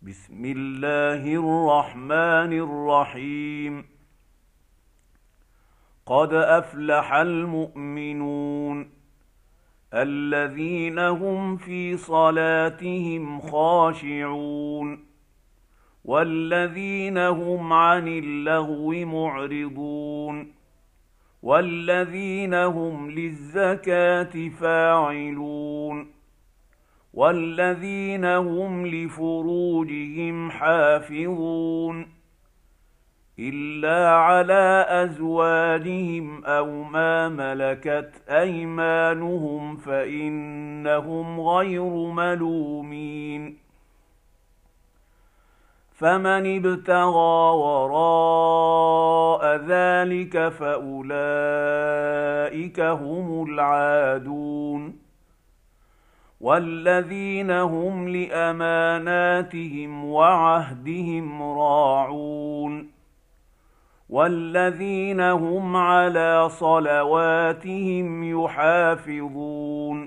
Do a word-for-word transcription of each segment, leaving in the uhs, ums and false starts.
بسم الله الرحمن الرحيم. قد أفلح المؤمنون الذين هم في صلاتهم خاشعون والذين هم عن اللغو معرضون والذين هم للزكاة فاعلون والذين هم لفروجهم حافظون إلا على أزواجهم أو ما ملكت أيمانهم فإنهم غير ملومين. فمن ابتغى وراء ذلك فأولئك هم العادون والذين هم لأماناتهم وعهدهم راعون والذين هم على صلواتهم يحافظون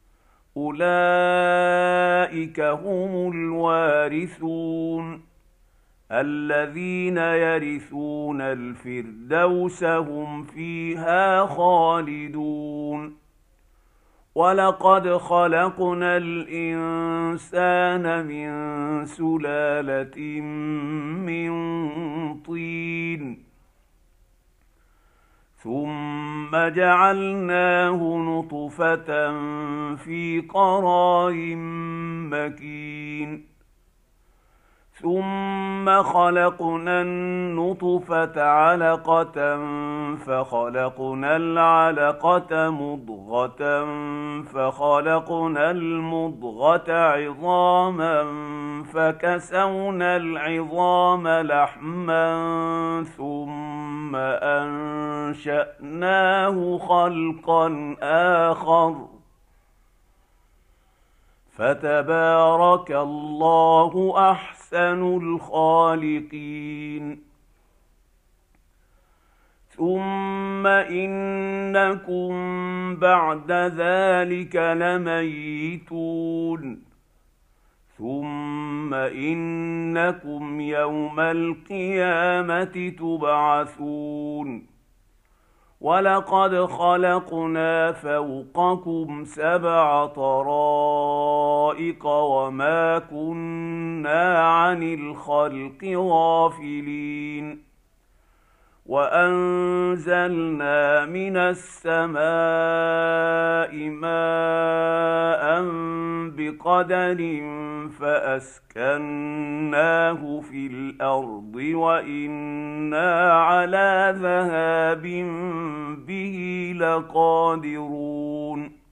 أولئك هم الوارثون الذين يرثون الفردوس هم فيها خالدون. ولقد خلقنا الإنسان من سلالة من طين ثم جعلناه نطفة في قرار مكين ثم خلقنا النطفة علقة فخلقنا العلقة مضغة فخلقنا المضغة عظاما فكسونا العظام لحما ثم أنشأناه خلقا آخر فتبارك الله أحسن الخالقين. ثم إنكم بعد ذلك لميتون ثم إنكم يوم القيامة تبعثون. ولقد خلقنا فوقكم سبع طرائق وما كنا عن الخلق غافلين وأنزلنا من السماء ماء بقدر فأسكناه في الأرض وإنا على ذهاب به لقادرون.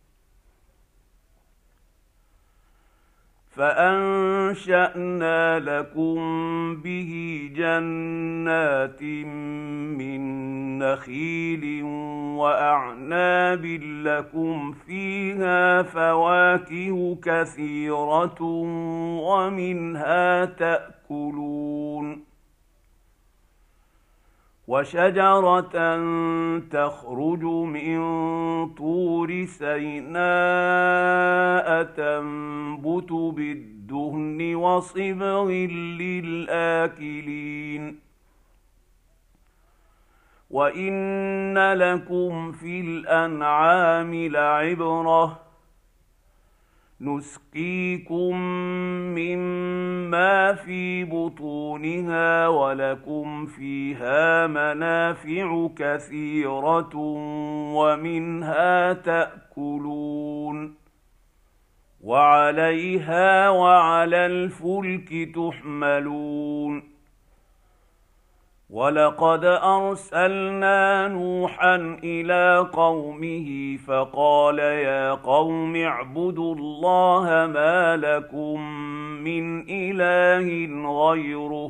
فأنشأنا لكم به جنات من نخيل وأعناب لكم فيها فواكه كثيرة ومنها تأكلون. وشجرة تخرج من طور سيناء تنبت بالدهن وصبغ للآكلين. وإن لكم في الأنعام لعبرة نسقيكم مما في بطونها ولكم فيها منافع كثيرة ومنها تأكلون وعليها وعلى الفلك تحملون. ولقد أرسلنا نوحا إلى قومه فقال يا قوم اعبدوا الله ما لكم من إله غيره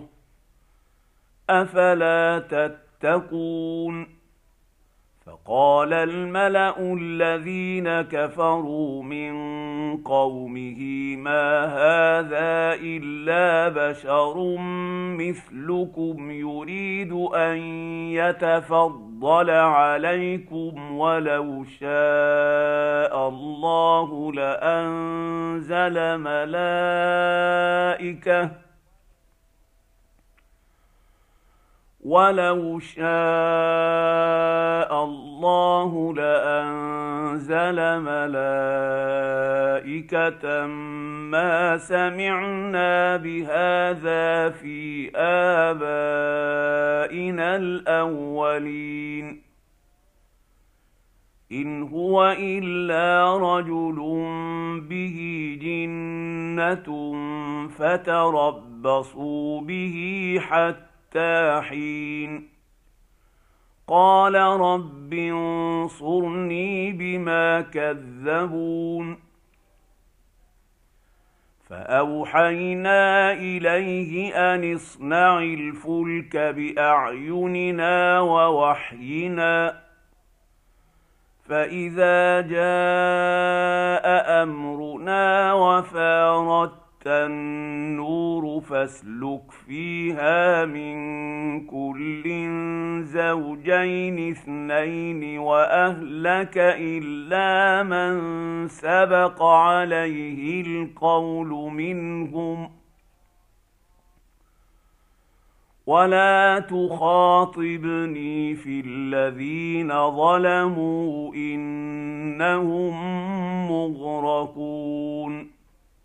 أفلا تتقون. فقال الملأ الذين كفروا من قومه ما هذا إلا بشر مثلكم يريد أن يتفضل عليكم ولو شاء الله لأنزل ملائكة ولو شاء الله لأنزل ملائكة ما سمعنا بهذا في آبائنا الأولين إن هو إلا رجل به جنة فتربصوا به حتى حين قال رب انصرني بما كذبون فأوحينا إليه أن اصنع الفلك بأعيننا ووحينا فإذا جاء أمرنا وفارت النور فاسلك فيها من كل زوجين اثنين وأهلك إلا من سبق عليه القول منهم ولا تخاطبني في الذين ظلموا إنهم مغرقون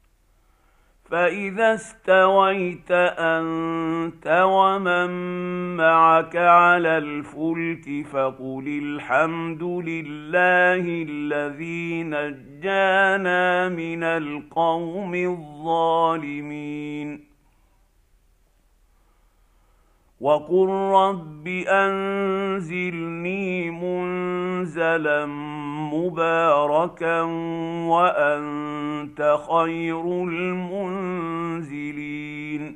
فإذا استويت أنت ومن معك على الفلك فقل الحمد لله الذي نجانا من القوم الظالمين وقل رب أنزلني منزلا مباركا وأنت خير المنزلين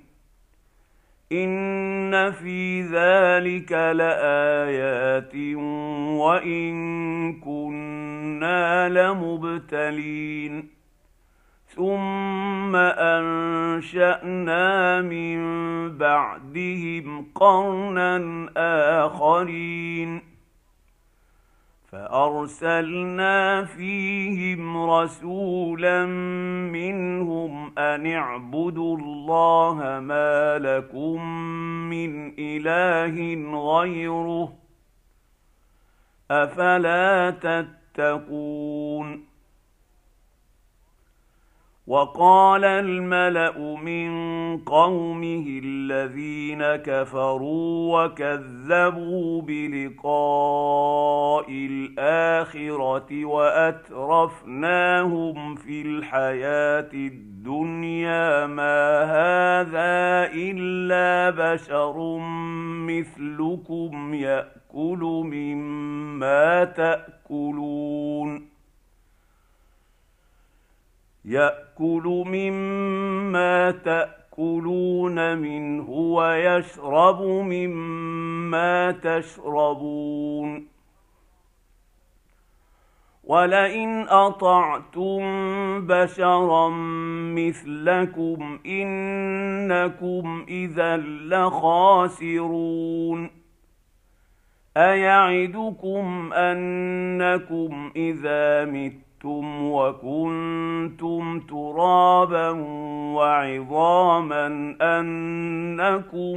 إن في ذلك لآيات وإن كنا لمبتلين ثم أنشأنا من بعدهم قرنا آخرين فأرسلنا فيهم رسولا منهم أن اعبدوا الله ما لكم من إله غيره أفلا تتقون وقال الملأ من قومه الذين كفروا وكذبوا بلقاء الآخرة وأترفناهم في الحياة الدنيا ما هذا إلا بشر مثلكم يأكل مما تأكلون يأكل مما تأكلون منه ويشرب مما تشربون ولئن أطعتم بشرا مثلكم إنكم إذا لخاسرون أيعدكم أنكم إذا متم وكنتم ترابا وعظاما أنكم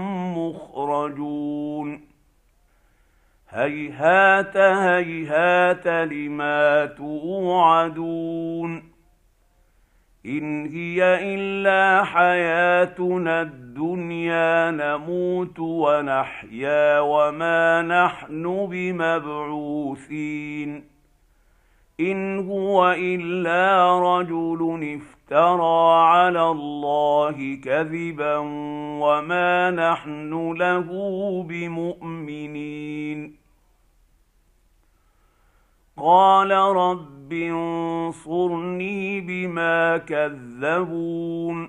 مخرجون هيهات هيهات لما توعدون إن هي إلا حياتنا الدنيا نموت ونحيا وما نحن بمبعوثين إن هو إلا رجل افترى على الله كذبا وما نحن له بمؤمنين قال رب انصرني بما كذبون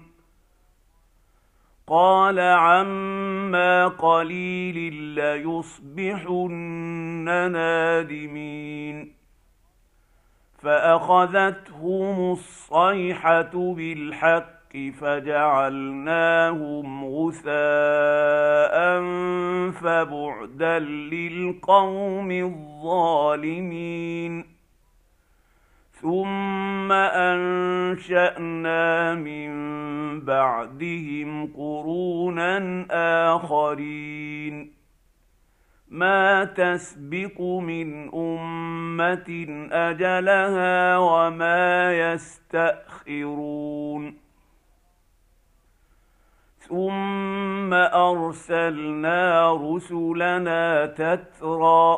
قال عما قليل ليصبحن نادمين فأخذتهم الصيحة بالحق فجعلناهم غثاء فبعدا للقوم الظالمين ثم أنشأنا من بعدهم قرونا آخرين ما تسبق من أمة أجلها وما يستأخرون ثم أرسلنا رسلنا تترى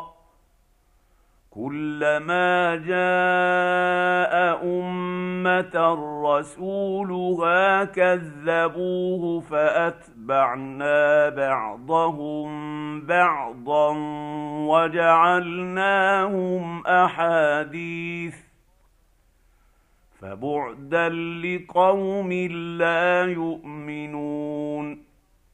كلما جاء أمة رسولها كذبوه فأتبعنا بعضهم بعضا وجعلناهم أحاديث فبعدا لقوم لا يؤمنون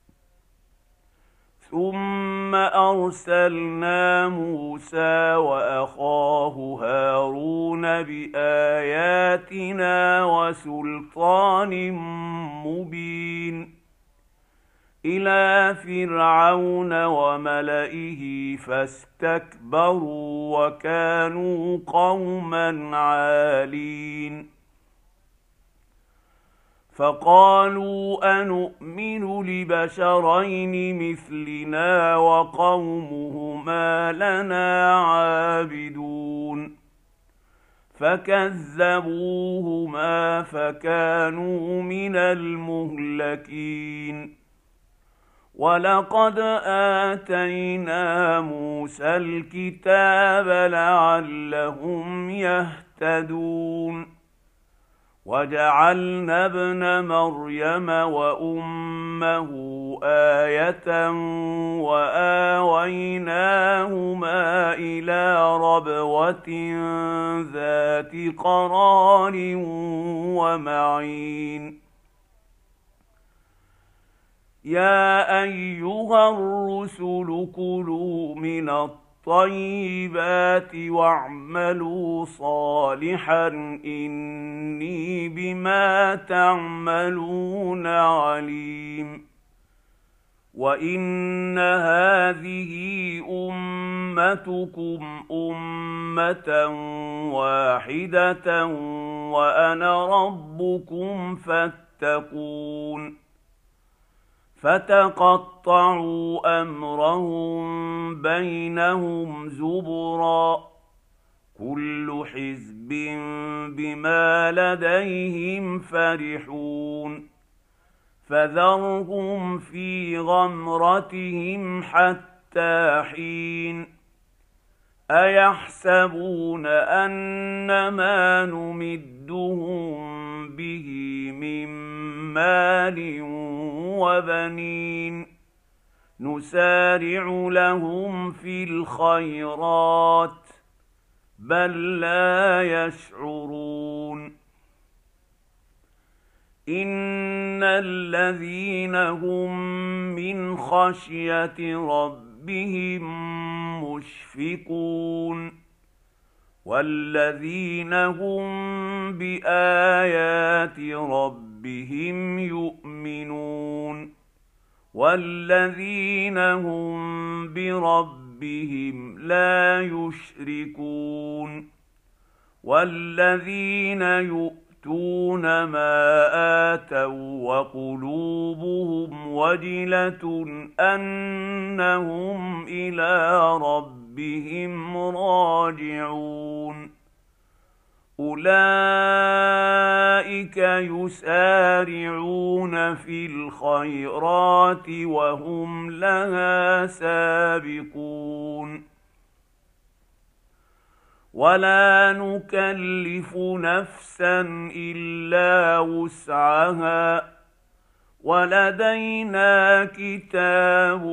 ثم أرسلنا موسى وأخاه هارون بآياتنا وسلطان مبين إلى فرعون وملئه فاستكبروا وكانوا قوما عالين فقالوا أنؤمن لبشرين مثلنا وقومهما لنا عابدون فكذبوهما فكانوا من المهلكين ولقد آتينا موسى الكتاب لعلهم يهتدون وجعلنا ابن مريم وأمه آية وآويناهما إلى ربوة ذات قرار ومعين يا أيها الرسل كلوا من الطيبات واعملوا صالحا إني بما تعملون عليم وإن هذه أمتكم أمة واحدة وأنا ربكم فاتقون فتقطعوا أمرهم بينهم زبرا كل حزب بما لديهم فرحون فذرهم في غمرتهم حتى حين أيحسبون أن ما نمدهم به من مال وبنين نسارع لهم في الخيرات بل لا يشعرون إن الذين هم من خشية ربهم مشفقون والذين هم بآيات ربهم يؤمنون والذين هم بربهم لا يشركون والذين يؤتون ما آتوا وقلوبهم وجلة أنهم إلى ربهم راجعون أولئك يسارعون في الخيرات وهم لها سابقون ولا نكلف نفسا إلا وسعها ولدينا كتاب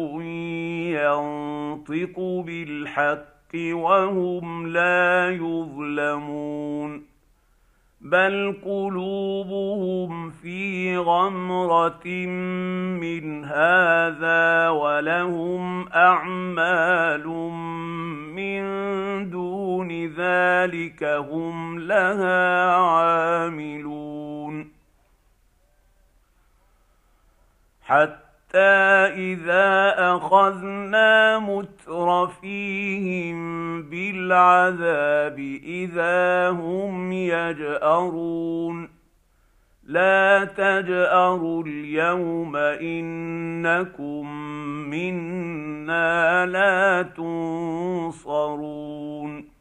ينطق بالحق وهم لا يظلمون بل قلوبهم في غمرة من هذا ولهم أعمال من دون ذلك هم لها عاملون حتى إذا أخذنا مترفيهم بالعذاب إذا هم يجأرون لا تجأروا اليوم إنكم منا لا تنصرون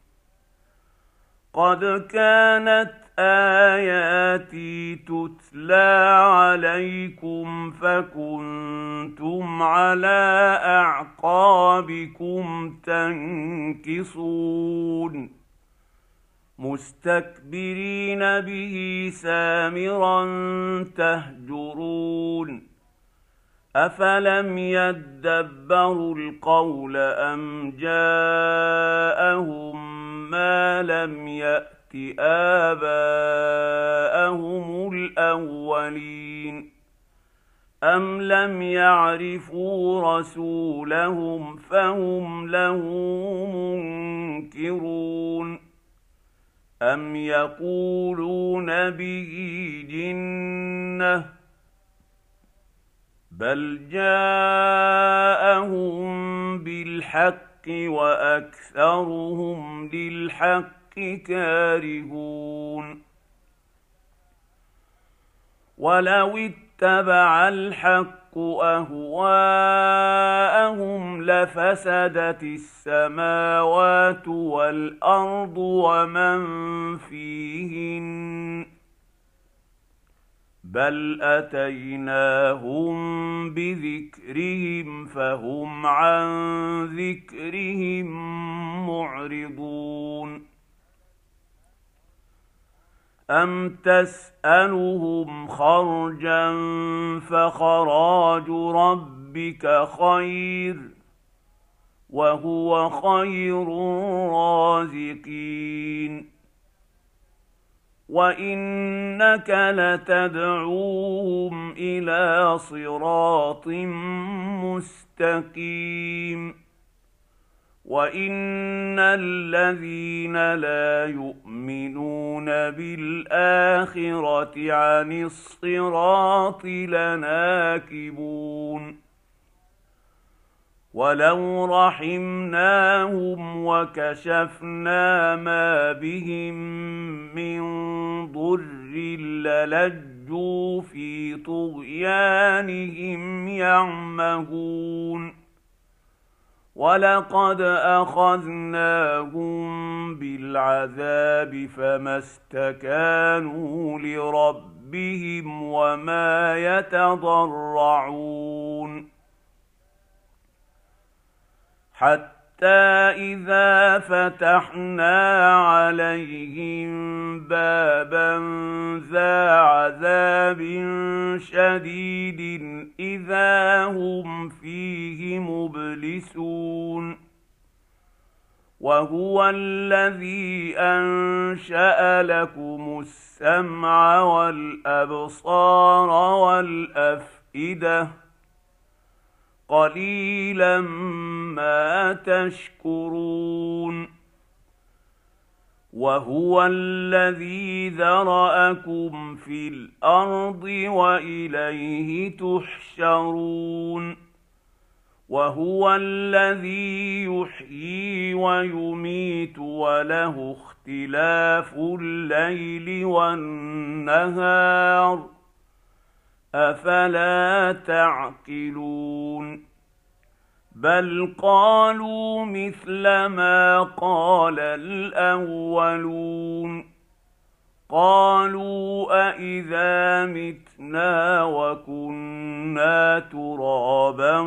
قد كانت آياتي تتلى عليكم فكنتم على أعقابكم تنكصون مستكبرين به سامرا تهجرون أفلم يدبروا القول أم جاءهم ما لم يأت آباءهم الأولين أم لم يعرفوا رسولهم فهم له منكرون أم يقولون به جنة بل جاءهم بالحق وأكثرهم للحق كارهون ولو اتبع الحق أهواءهم لفسدت السماوات والأرض ومن فيهن بل أتيناهم بذكرهم فهم عن ذكرهم معرضون أم تسألهم خرجا فخراج ربك خير وهو خير الرازقين وإنك لتدعوهم إلى صراط مستقيم وإن الذين لا يؤمنون بالآخرة عن الصراط لناكبون ولو رحمناهم وكشفنا ما بهم من ضر للجوا في طغيانهم يعمهون ولقد أخذناهم بالعذاب فما استكانوا لربهم وما يتضرعون حتى إذا فتحنا عليهم بابا ذا عذاب شديد إذا هم فيه مبلسون وهو الذي أنشأ لكم السمع والأبصار والأفئدة قليلا ما تشكرون وهو الذي ذرأكم في الأرض وإليه تحشرون وهو الذي يحيي ويميت وله اختلاف الليل والنهار أفلا تعقلون بل قالوا مثل ما قال الأولون قالوا أإذا متنا وكنا ترابا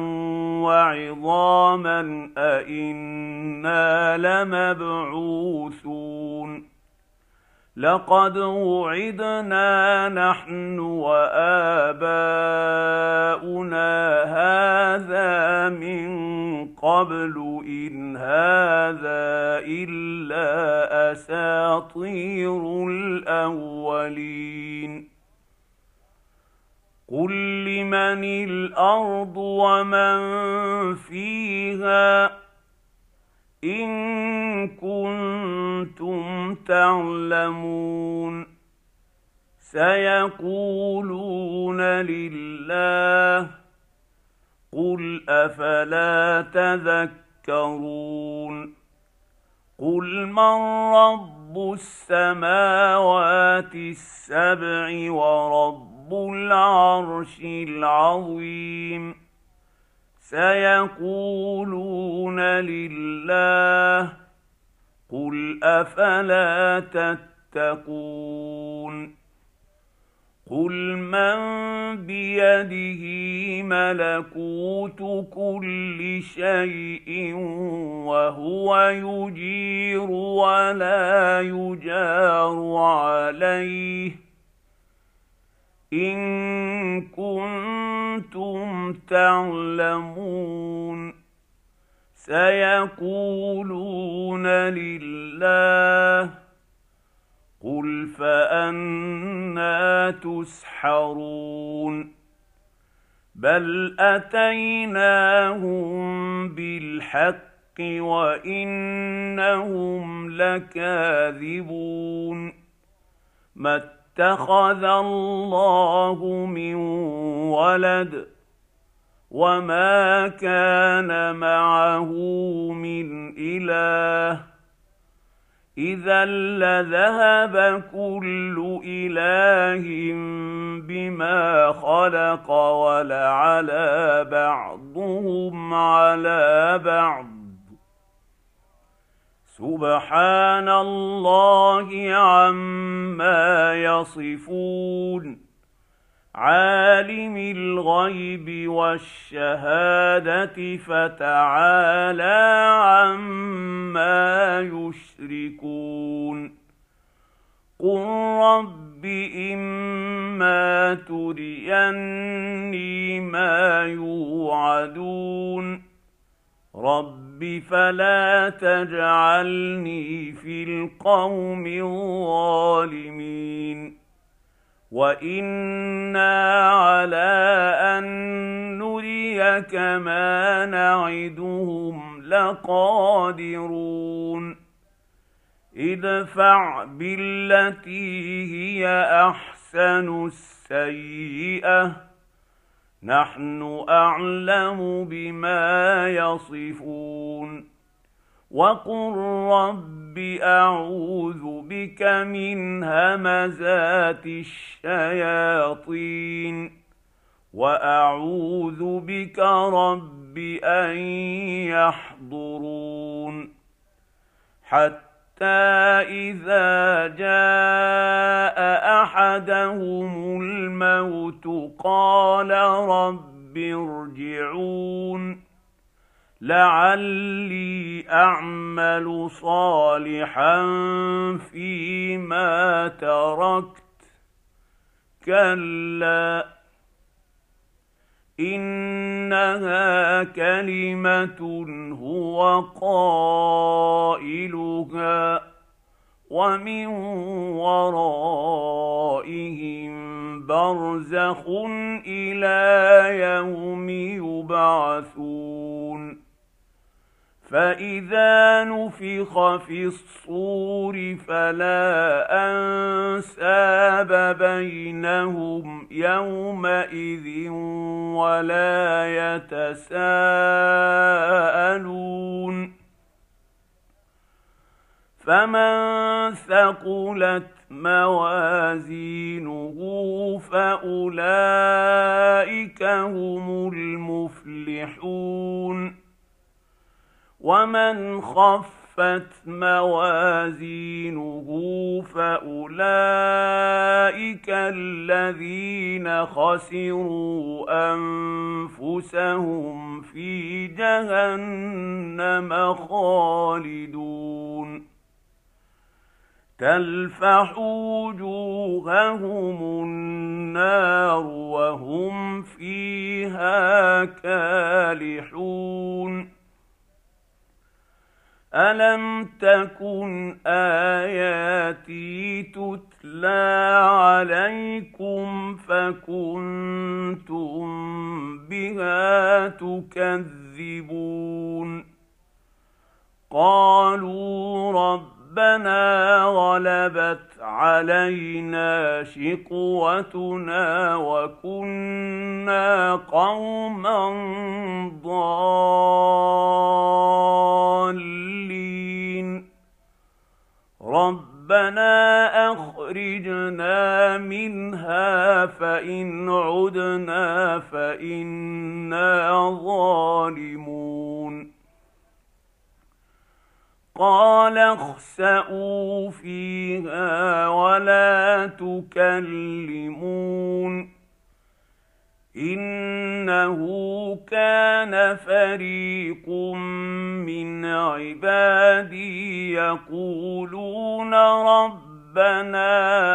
وعظاما أإنا لمبعوثون لقد وعدنا نحن وآباؤنا هذا من قبل إن هذا إلا أساطير الأولين قل لمن الأرض ومن فيها إن كنتم تعلمون سيقولون لله قل أفلا تذكرون قل من رب السماوات السبع ورب العرش العظيم سيقولون لله قل أفلا تتقون قل من بيده ملكوت كل شيء وهو يجير ولا يجار عليه إن كنتم تعلمون سيقولون لله قل فأنى تسحرون بل أتيناهم بالحق وإنهم لكاذبون ما اتخذ الله من ولد وما كان معه من إله إذا لذهب كل إله بما خلق ولعلى بعضهم على بعض سبحان الله عما يصفون عالم الغيب والشهادة فتعالى عما يشركون قل رب إما تريني ما يوعدون رب فلا تجعلني في القوم الظالمين وإنا على أن نريك ما نعدهم لقادرون ادفع بالتي هي أحسن السيئة نحن أعلم بما يصفون وقل رب أعوذ بك من همزات الشياطين وأعوذ بك رب أن يحضرون حتى إذا جاء أحدهم الموت قال رب ارجعون لعلي أعمل صالحا فيما تركت كلا إنها كلمة هو قائلها ومن ورائهم برزخ إلى يوم يبعثون فإذا نفخ في الصور فلا أنساب بينهم يومئذ ولا يتساءلون فمن ثقلت موازينه فأولئك هم المفلحون ومن خفت موازينه فأولئك الذين خسروا أنفسهم في جهنم خالدون تلفح وجوههم النار وهم فيها كالحون ألم تكن آياتي تتلى عليكم فكنتم بها تكذبون قالوا ربنا غلبت علينا شقوتنا وكنا قوما ضالين ربنا أخرجنا منها فإن عدنا فإنا ظالمون قال اخسئوا فيها ولا تكلمون إنه كان فريق من عبادي يقولون ربنا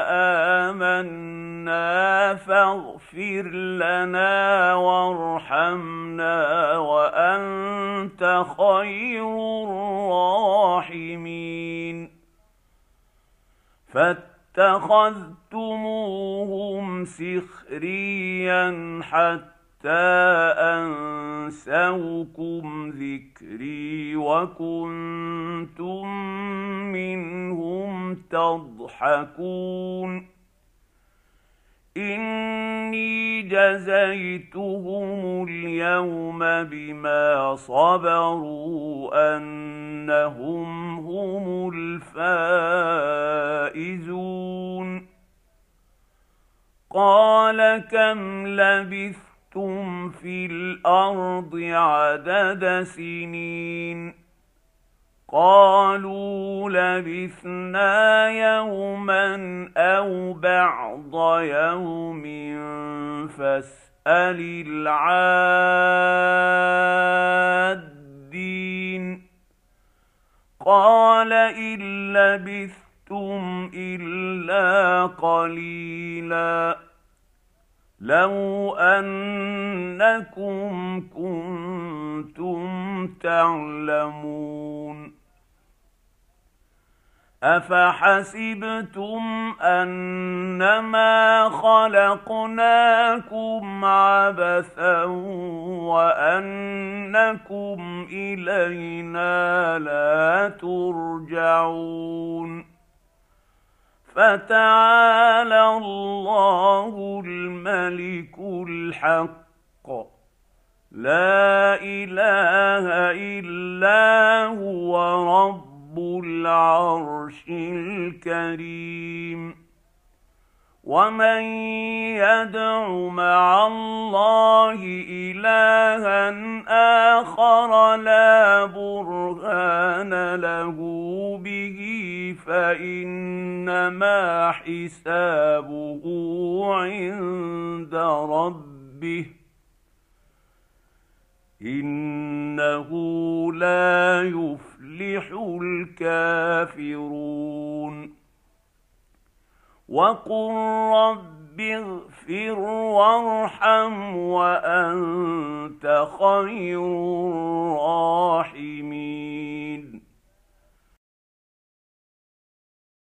آمنا فاغفر لنا وارحمنا وأنت خير الراحمين فاتخذتموهم سخريا حتى أنسوكم ذكري وكنتم منهم تضحكون إني جزيتهم اليوم بما صبروا أنهم هم الفائزون قال كم لبثتم في الأرض عدد سنين قالوا لبثنا يوما أو بعض يوم فاسأل العادين قال إن لبثتم إلا قليلا لو أنكم كنتم تعلمون أفحسبتم أنما خلقناكم عبثا وأنكم إلينا لا ترجعون فتعالى الله الملك الحق لا إله إلا هو رب العرش الكريم ومن يدع مع الله إلها آخر لا برهان له به فإنما حسابه عند ربه إنه لا يفلح الكافرون وقل رب اغفر وارحم وأنت خير